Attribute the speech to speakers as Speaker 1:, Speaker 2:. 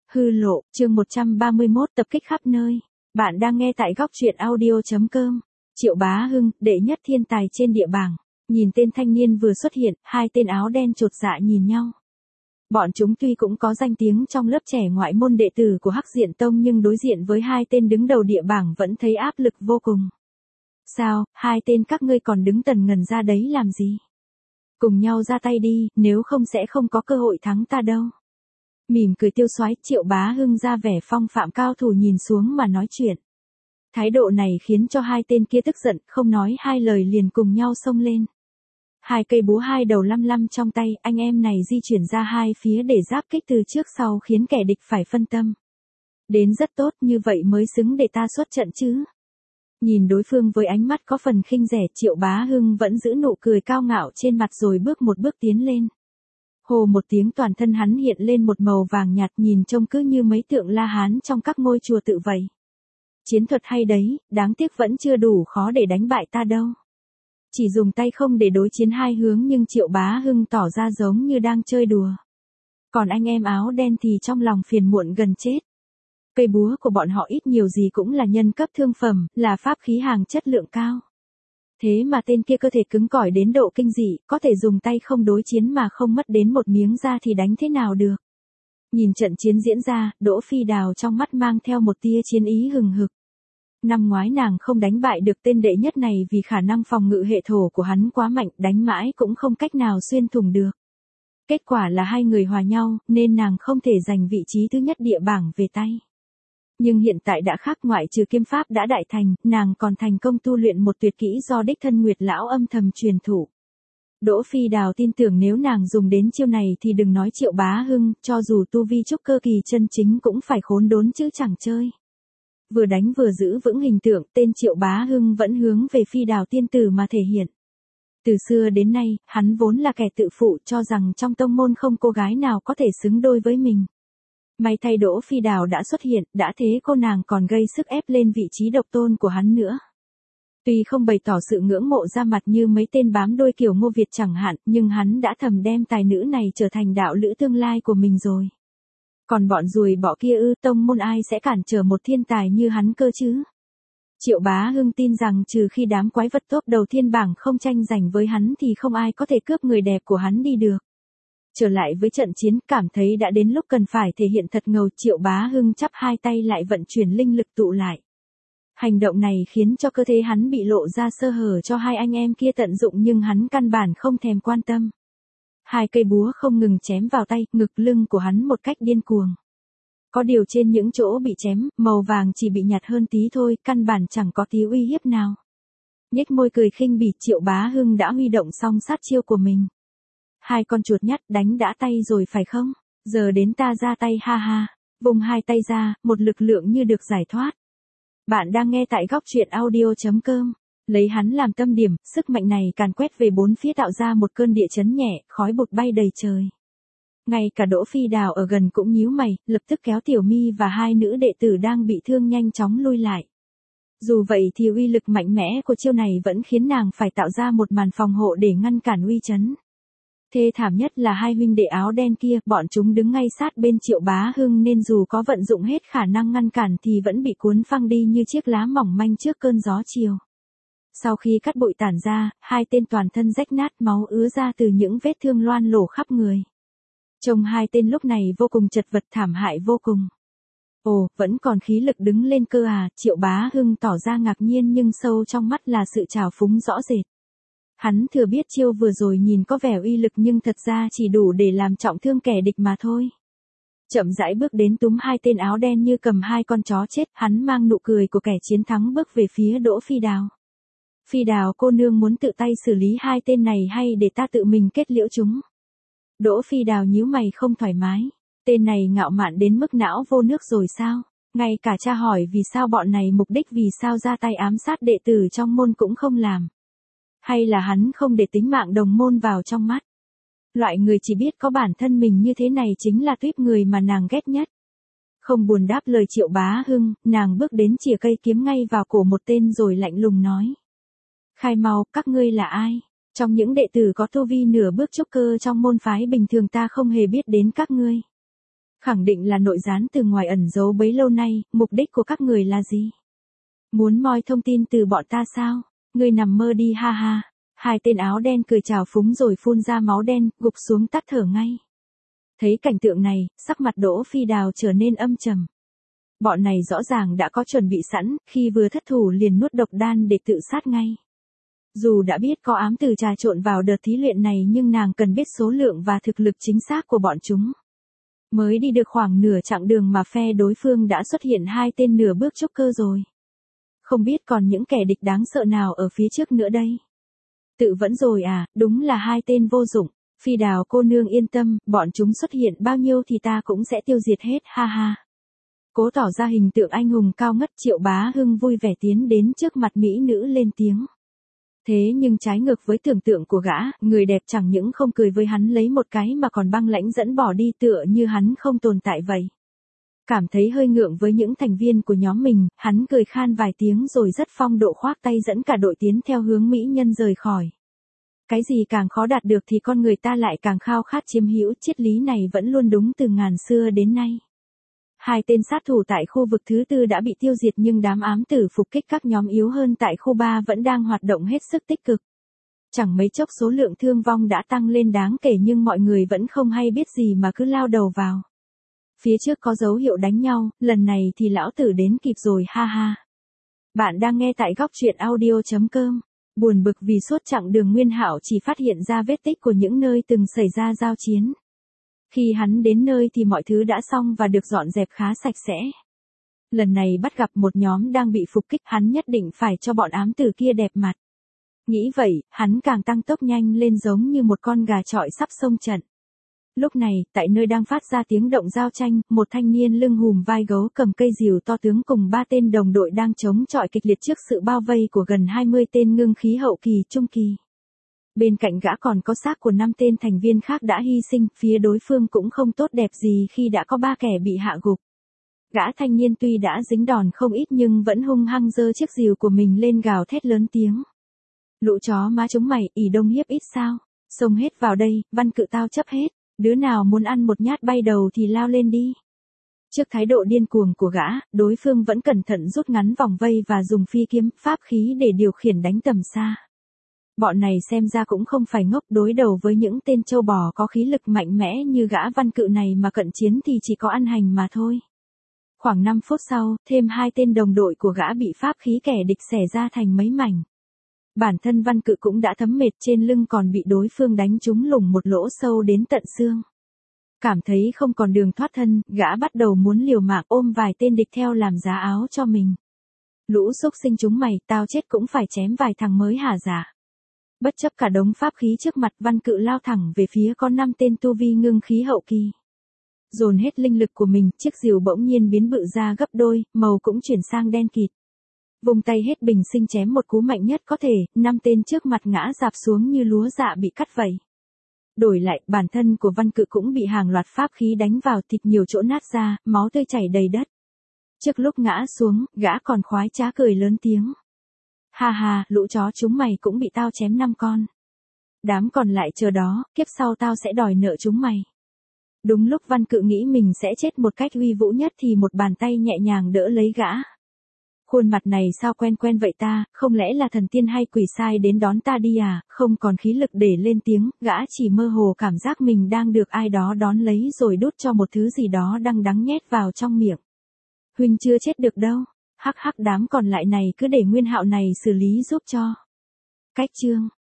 Speaker 1: Hư lộ, chương 131 tập kích khắp nơi. Bạn đang nghe tại góc truyện audio.com. Triệu Bá Hưng, đệ nhất thiên tài trên địa bảng. Nhìn tên thanh niên vừa xuất hiện, hai tên áo đen chột dạ nhìn nhau. Bọn chúng tuy cũng có danh tiếng trong lớp trẻ ngoại môn đệ tử của Hắc Diện Tông nhưng đối diện với hai tên đứng đầu địa bảng vẫn thấy áp lực vô cùng. Sao, hai tên các ngươi còn đứng tần ngần ra đấy làm gì? Cùng nhau ra tay đi, nếu không sẽ không có cơ hội thắng ta đâu. Mỉm cười tiêu xoái, Triệu Bá Hưng ra vẻ phong phạm cao thủ nhìn xuống mà nói chuyện. Thái độ này khiến cho hai tên kia tức giận, không nói hai lời liền cùng nhau xông lên. Hai cây búa hai đầu lăm lăm trong tay, anh em này di chuyển ra hai phía để giáp kích từ trước sau khiến kẻ địch phải phân tâm. Đến rất tốt, như vậy mới xứng để ta xuất trận chứ. Nhìn đối phương với ánh mắt có phần khinh rẻ, Triệu Bá Hưng vẫn giữ nụ cười cao ngạo trên mặt rồi bước một bước tiến lên. Hồ một tiếng, toàn thân hắn hiện lên một màu vàng nhạt, nhìn trông cứ như mấy tượng La Hán trong các ngôi chùa tự vậy. Chiến thuật hay đấy, đáng tiếc vẫn chưa đủ khó để đánh bại ta đâu. Chỉ dùng tay không để đối chiến hai hướng nhưng Triệu Bá Hưng tỏ ra giống như đang chơi đùa. Còn anh em áo đen thì trong lòng phiền muộn gần chết. Cây búa của bọn họ ít nhiều gì cũng là nhân cấp thương phẩm, là pháp khí hàng chất lượng cao. Thế mà tên kia cơ thể cứng cỏi đến độ kinh dị, có thể dùng tay không đối chiến mà không mất đến một miếng da thì đánh thế nào được. Nhìn trận chiến diễn ra, Đỗ Phi Đào trong mắt mang theo một tia chiến ý hừng hực. Năm ngoái nàng không đánh bại được tên đệ nhất này vì khả năng phòng ngự hệ thổ của hắn quá mạnh, đánh mãi cũng không cách nào xuyên thủng được. Kết quả là hai người hòa nhau, nên nàng không thể giành vị trí thứ nhất địa bảng về tay. Nhưng hiện tại đã khác, ngoại trừ kiếm pháp đã đại thành, nàng còn thành công tu luyện một tuyệt kỹ do đích thân Nguyệt lão âm thầm truyền thụ. Đỗ Phi Đào tin tưởng nếu nàng dùng đến chiêu này thì đừng nói Triệu Bá Hưng, cho dù tu vi trúc cơ kỳ chân chính cũng phải khốn đốn chứ chẳng chơi. Vừa đánh vừa giữ vững hình tượng, tên Triệu Bá Hưng vẫn hướng về Phi Đào tiên tử mà thể hiện. Từ xưa đến nay, hắn vốn là kẻ tự phụ, cho rằng trong tông môn không cô gái nào có thể xứng đôi với mình. May thay Đỗ Phi Đào đã xuất hiện, đã thế cô nàng còn gây sức ép lên vị trí độc tôn của hắn nữa. Tuy không bày tỏ sự ngưỡng mộ ra mặt như mấy tên bám đuôi kiểu Ngô Việt chẳng hạn, nhưng hắn đã thầm đem tài nữ này trở thành đạo lữ tương lai của mình rồi. Còn bọn ruồi bọ kia ư, tông môn ai sẽ cản trở một thiên tài như hắn cơ chứ? Triệu Bá Hưng tin rằng trừ khi đám quái vật top đầu thiên bảng không tranh giành với hắn thì không ai có thể cướp người đẹp của hắn đi được. Trở lại với trận chiến, cảm thấy đã đến lúc cần phải thể hiện thật ngầu, Triệu Bá Hưng chắp hai tay lại vận chuyển linh lực tụ lại. Hành động này khiến cho cơ thể hắn bị lộ ra sơ hở cho hai anh em kia tận dụng nhưng hắn căn bản không thèm quan tâm. Hai cây búa không ngừng chém vào tay, ngực lưng của hắn một cách điên cuồng. Có điều trên những chỗ bị chém, màu vàng chỉ bị nhạt hơn tí thôi, căn bản chẳng có tí uy hiếp nào. Nhếch môi cười khinh bỉ, Triệu Bá Hưng đã huy động xong sát chiêu của mình. Hai con chuột nhắt, đánh đã tay rồi phải không? Giờ đến ta ra tay, ha ha. Vùng hai tay ra, một lực lượng như được giải thoát. Bạn đang nghe tại góc truyện audio.com. Lấy hắn làm tâm điểm, sức mạnh này càn quét về bốn phía tạo ra một cơn địa chấn nhẹ, khói bụi bay đầy trời. Ngay cả Đỗ Phi Đào ở gần cũng nhíu mày, lập tức kéo Tiểu Mi và hai nữ đệ tử đang bị thương nhanh chóng lui lại. Dù vậy thì uy lực mạnh mẽ của chiêu này vẫn khiến nàng phải tạo ra một màn phòng hộ để ngăn cản uy chấn. Thê thảm nhất là hai huynh đệ áo đen kia, bọn chúng đứng ngay sát bên Triệu Bá Hưng nên dù có vận dụng hết khả năng ngăn cản thì vẫn bị cuốn phăng đi như chiếc lá mỏng manh trước cơn gió chiều. Sau khi cát bụi tản ra, hai tên toàn thân rách nát, máu ứa ra từ những vết thương loang lổ khắp người. Trông hai tên lúc này vô cùng chật vật, thảm hại vô cùng. Ồ, vẫn còn khí lực đứng lên cơ à? Triệu Bá Hưng tỏ ra ngạc nhiên nhưng sâu trong mắt là sự trào phúng rõ rệt. Hắn thừa biết chiêu vừa rồi nhìn có vẻ uy lực nhưng thật ra chỉ đủ để làm trọng thương kẻ địch mà thôi. Chậm rãi bước đến túm hai tên áo đen như cầm hai con chó chết, hắn mang nụ cười của kẻ chiến thắng bước về phía Đỗ Phi Đào. Phi Đào cô nương muốn tự tay xử lý hai tên này hay để ta tự mình kết liễu chúng? Đỗ Phi Đào nhíu mày không thoải mái. Tên này ngạo mạn đến mức não vô nước rồi sao? Ngay cả cha hỏi vì sao bọn này mục đích vì sao ra tay ám sát đệ tử trong môn cũng không làm. Hay là hắn không để tính mạng đồng môn vào trong mắt? Loại người chỉ biết có bản thân mình như thế này chính là tuýp người mà nàng ghét nhất. Không buồn đáp lời Triệu Bá Hưng, nàng bước đến chìa cây kiếm ngay vào cổ một tên rồi lạnh lùng nói. Khai mau, các ngươi là ai? Trong những đệ tử có tu vi nửa bước trúc cơ trong môn phái bình thường ta không hề biết đến các ngươi. Khẳng định là nội gián từ ngoài ẩn giấu bấy lâu nay, mục đích của các người là gì? Muốn moi thông tin từ bọn ta sao? Ngươi nằm mơ đi ha ha. Hai tên áo đen cười chào phúng rồi phun ra máu đen, gục xuống tắt thở ngay. Thấy cảnh tượng này, sắc mặt Đỗ Phi Đào trở nên âm trầm. Bọn này rõ ràng đã có chuẩn bị sẵn, khi vừa thất thủ liền nuốt độc đan để tự sát ngay. Dù đã biết có ám tử trà trộn vào đợt thí luyện này nhưng nàng cần biết số lượng và thực lực chính xác của bọn chúng. Mới đi được khoảng nửa chặng đường mà phe đối phương đã xuất hiện hai tên nửa bước trúc cơ rồi. Không biết còn những kẻ địch đáng sợ nào ở phía trước nữa đây. Tự vẫn rồi à, đúng là hai tên vô dụng. Phi Đào cô nương yên tâm, bọn chúng xuất hiện bao nhiêu thì ta cũng sẽ tiêu diệt hết, ha ha. Cố tỏ ra hình tượng anh hùng cao ngất, Triệu Bá Hưng vui vẻ tiến đến trước mặt mỹ nữ lên tiếng. Thế nhưng trái ngược với tưởng tượng của gã, người đẹp chẳng những không cười với hắn lấy một cái mà còn băng lãnh dẫn bỏ đi tựa như hắn không tồn tại vậy. Cảm thấy hơi ngượng với những thành viên của nhóm mình, hắn cười khan vài tiếng rồi rất phong độ khoác tay dẫn cả đội tiến theo hướng mỹ nhân rời khỏi. Cái gì càng khó đạt được thì con người ta lại càng khao khát chiếm hữu, triết lý này vẫn luôn đúng từ ngàn xưa đến nay. Hai tên sát thủ tại khu vực thứ tư đã bị tiêu diệt nhưng đám ám tử phục kích các nhóm yếu hơn tại khu 3 vẫn đang hoạt động hết sức tích cực. Chẳng mấy chốc số lượng thương vong đã tăng lên đáng kể nhưng mọi người vẫn không hay biết gì mà cứ lao đầu vào. Phía trước có dấu hiệu đánh nhau, lần này thì lão tử đến kịp rồi, ha ha. Bạn đang nghe tại góc truyện audio.com. Buồn bực vì suốt chặng đường Nguyên Hạo chỉ phát hiện ra vết tích của những nơi từng xảy ra giao chiến. Khi hắn đến nơi thì mọi thứ đã xong và được dọn dẹp khá sạch sẽ. Lần này bắt gặp một nhóm đang bị phục kích, hắn nhất định phải cho bọn ám tử kia đẹp mặt. Nghĩ vậy, hắn càng tăng tốc nhanh lên giống như một con gà chọi sắp xông trận. Lúc này, tại nơi đang phát ra tiếng động giao tranh, một thanh niên lưng hùm vai gấu cầm cây rìu to tướng cùng 3 tên đồng đội đang chống chọi kịch liệt trước sự bao vây của gần 20 tên ngưng khí hậu kỳ trung kỳ. Bên cạnh gã còn có xác của 5 tên thành viên khác đã hy sinh, phía đối phương cũng không tốt đẹp gì khi đã có 3 kẻ bị hạ gục. Gã thanh niên tuy đã dính đòn không ít nhưng vẫn hung hăng giơ chiếc rìu của mình lên gào thét lớn tiếng. Lũ chó má chúng mày, ỷ đông hiếp ít sao? Xông hết vào đây, văn cự tao chấp hết. Đứa nào muốn ăn một nhát bay đầu thì lao lên đi. Trước thái độ điên cuồng của gã, đối phương vẫn cẩn thận rút ngắn vòng vây và dùng phi kiếm, pháp khí để điều khiển đánh tầm xa. Bọn này xem ra cũng không phải ngốc, đối đầu với những tên trâu bò có khí lực mạnh mẽ như gã văn cự này mà cận chiến thì chỉ có ăn hành mà thôi. Khoảng 5 phút sau, thêm 2 tên đồng đội của gã bị pháp khí kẻ địch xẻ ra thành mấy mảnh. Bản thân văn cự cũng đã thấm mệt, trên lưng còn bị đối phương đánh trúng lủng một lỗ sâu đến tận xương. Cảm thấy không còn đường thoát thân, gã bắt đầu muốn liều mạng ôm vài tên địch theo làm giá áo cho mình. Lũ xúc sinh chúng mày, tao chết cũng phải chém vài thằng mới hả dạ. Bất chấp cả đống pháp khí trước mặt, văn cự lao thẳng về phía có 5 tên tu vi ngưng khí hậu kỳ. Dồn hết linh lực của mình, chiếc rìu bỗng nhiên biến bự ra gấp đôi, màu cũng chuyển sang đen kịt. Vùng tay hết bình sinh chém một cú mạnh nhất có thể, 5 tên trước mặt ngã rạp xuống như lúa dạ bị cắt vẩy. Đổi lại, bản thân của văn cự cũng bị hàng loạt pháp khí đánh vào, thịt nhiều chỗ nát ra, máu tươi chảy đầy đất. Trước lúc ngã xuống, gã còn khoái trá cười lớn tiếng. Ha ha, lũ chó chúng mày cũng bị tao chém 5 con. Đám còn lại chờ đó, kiếp sau tao sẽ đòi nợ chúng mày. Đúng lúc văn cự nghĩ mình sẽ chết một cách uy vũ nhất thì một bàn tay nhẹ nhàng đỡ lấy gã. Khuôn mặt này sao quen quen vậy ta, không lẽ là thần tiên hay quỷ sai đến đón ta đi à, không còn khí lực để lên tiếng, gã chỉ mơ hồ cảm giác mình đang được ai đó đón lấy rồi đút cho một thứ gì đó đắng đắng nhét vào trong miệng. Huynh chưa chết được đâu, hắc hắc, đám còn lại này cứ để Nguyên Hạo này xử lý giúp cho. Cách chương